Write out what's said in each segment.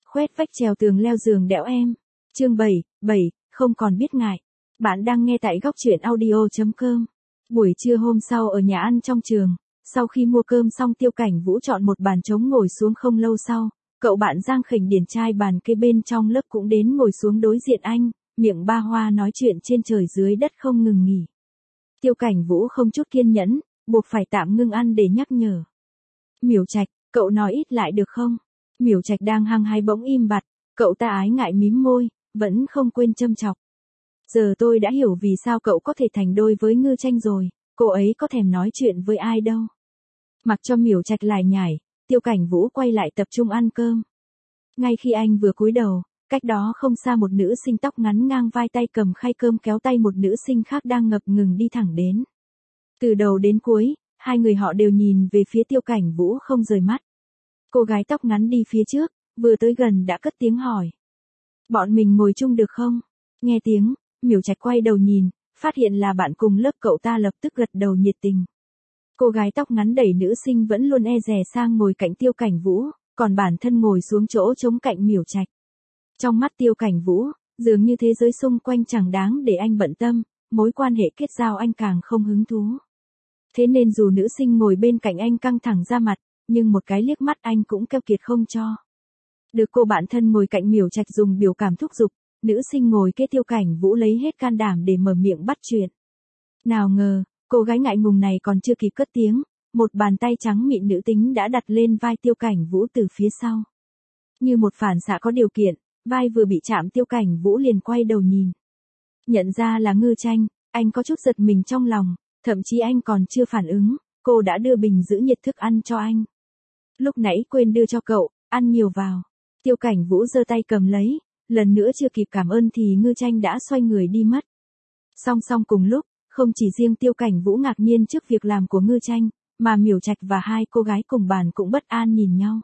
Khoét vách trèo tường leo giường đẽo em. Chương 7, không còn biết ngại. Bạn đang nghe tại góc truyện audio.com. Buổi trưa hôm sau ở nhà ăn trong trường, sau khi mua cơm xong Tiêu Cảnh Vũ chọn một bàn trống ngồi xuống. Không lâu sau, cậu bạn Giang Khỉnh Điển trai bàn kê bên trong lớp cũng đến ngồi xuống đối diện anh, miệng ba hoa nói chuyện trên trời dưới đất không ngừng nghỉ. Tiêu Cảnh Vũ không chút kiên nhẫn, buộc phải tạm ngưng ăn để nhắc nhở. Miểu Trạch, cậu nói ít lại được không? Miểu Trạch đang hăng hái bỗng im bặt, cậu ta ái ngại mím môi, vẫn không quên châm chọc. Giờ tôi đã hiểu vì sao cậu có thể thành đôi với Ngư Tranh rồi, cô ấy có thèm nói chuyện với ai đâu. Mặc cho Miểu Trạch lải nhải, Tiêu Cảnh Vũ quay lại tập trung ăn cơm. Ngay khi anh vừa cúi đầu, cách đó không xa một nữ sinh tóc ngắn ngang vai tay cầm khay cơm kéo tay một nữ sinh khác đang ngập ngừng đi thẳng đến. Từ đầu đến cuối, hai người họ đều nhìn về phía Tiêu Cảnh Vũ không rời mắt. Cô gái tóc ngắn đi phía trước, vừa tới gần đã cất tiếng hỏi. Bọn mình ngồi chung được không? Nghe tiếng, Miểu Trạch quay đầu nhìn, phát hiện là bạn cùng lớp cậu ta lập tức gật đầu nhiệt tình. Cô gái tóc ngắn đẩy nữ sinh vẫn luôn e dè sang ngồi cạnh Tiêu Cảnh Vũ, còn bản thân ngồi xuống chỗ trống cạnh Miểu Trạch. Trong mắt Tiêu Cảnh Vũ, dường như thế giới xung quanh chẳng đáng để anh bận tâm, mối quan hệ kết giao anh càng không hứng thú. Thế nên dù nữ sinh ngồi bên cạnh anh căng thẳng ra mặt, nhưng một cái liếc mắt anh cũng keo kiệt không cho. Được cô bạn thân ngồi cạnh Miểu Trạch dùng biểu cảm thúc giục, nữ sinh ngồi kế Tiêu Cảnh Vũ lấy hết can đảm để mở miệng bắt chuyện. Nào ngờ, cô gái ngại ngùng này còn chưa kịp cất tiếng, một bàn tay trắng mịn nữ tính đã đặt lên vai Tiêu Cảnh Vũ từ phía sau. Như một phản xạ có điều kiện, vai vừa bị chạm Tiêu Cảnh Vũ liền quay đầu nhìn. Nhận ra là Ngư Tranh, anh có chút giật mình trong lòng, thậm chí anh còn chưa phản ứng, cô đã đưa bình giữ nhiệt thức ăn cho anh. Lúc nãy quên đưa cho cậu, ăn nhiều vào. Tiêu Cảnh Vũ giơ tay cầm lấy, lần nữa chưa kịp cảm ơn thì Ngư Tranh đã xoay người đi mất. Song song cùng lúc, không chỉ riêng Tiêu Cảnh Vũ ngạc nhiên trước việc làm của Ngư Tranh, mà Miểu Trạch và hai cô gái cùng bàn cũng bất an nhìn nhau.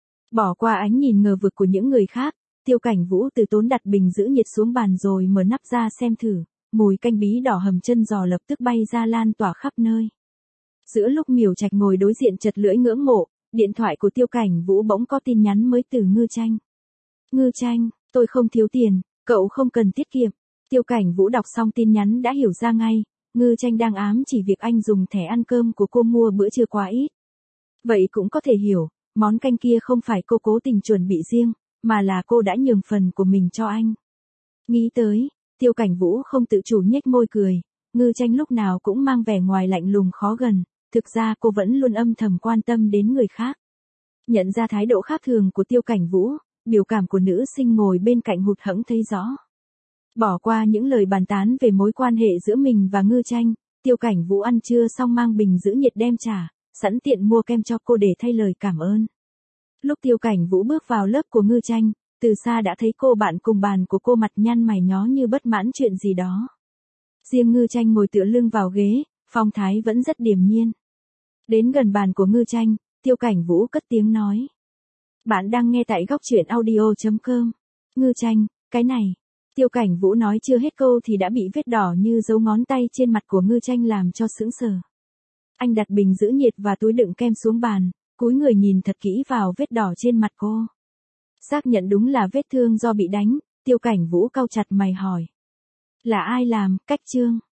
Bỏ qua ánh nhìn ngờ vực của những người khác, Tiêu Cảnh Vũ từ tốn đặt bình giữ nhiệt xuống bàn rồi mở nắp ra xem thử, mùi canh bí đỏ hầm chân giò lập tức bay ra lan tỏa khắp nơi. Giữa lúc Miểu Trạch ngồi đối diện chật lưỡi ngưỡng mộ, điện thoại của Tiêu Cảnh Vũ bỗng có tin nhắn mới từ Ngư Tranh. Ngư Tranh, tôi không thiếu tiền, cậu không cần tiết kiệm. Tiêu Cảnh Vũ đọc xong tin nhắn đã hiểu ra ngay, Ngư Tranh đang ám chỉ việc anh dùng thẻ ăn cơm của cô mua bữa trưa quá ít. Vậy cũng có thể hiểu, món canh kia không phải cô cố tình chuẩn bị riêng, mà là cô đã nhường phần của mình cho anh. Nghĩ tới, Tiêu Cảnh Vũ không tự chủ nhếch môi cười, Ngư Tranh lúc nào cũng mang vẻ ngoài lạnh lùng khó gần, thực ra cô vẫn luôn âm thầm quan tâm đến người khác. Nhận ra thái độ khác thường của Tiêu Cảnh Vũ, biểu cảm của nữ sinh ngồi bên cạnh hụt hẫng thấy rõ. Bỏ qua những lời bàn tán về mối quan hệ giữa mình và Ngư Tranh, Tiêu Cảnh Vũ ăn trưa xong mang bình giữ nhiệt đem trả, sẵn tiện mua kem cho cô để thay lời cảm ơn. Lúc Tiêu Cảnh Vũ bước vào lớp của Ngư Tranh, từ xa đã thấy cô bạn cùng bàn của cô mặt nhăn mày nhó như bất mãn chuyện gì đó. Riêng Ngư Tranh ngồi tựa lưng vào ghế, phong thái vẫn rất điềm nhiên. Đến gần bàn của Ngư Tranh, Tiêu Cảnh Vũ cất tiếng nói. Bạn đang nghe tại góc truyện audio.com. Ngư Tranh, cái này. Tiêu Cảnh Vũ nói chưa hết câu thì đã bị vết đỏ như dấu ngón tay trên mặt của Ngư Tranh làm cho sững sờ. Anh đặt bình giữ nhiệt và túi đựng kem xuống bàn, cúi người nhìn thật kỹ vào vết đỏ trên mặt cô. Xác nhận đúng là vết thương do bị đánh, Tiêu Cảnh Vũ cau chặt mày hỏi. Là ai làm, Cách Trương?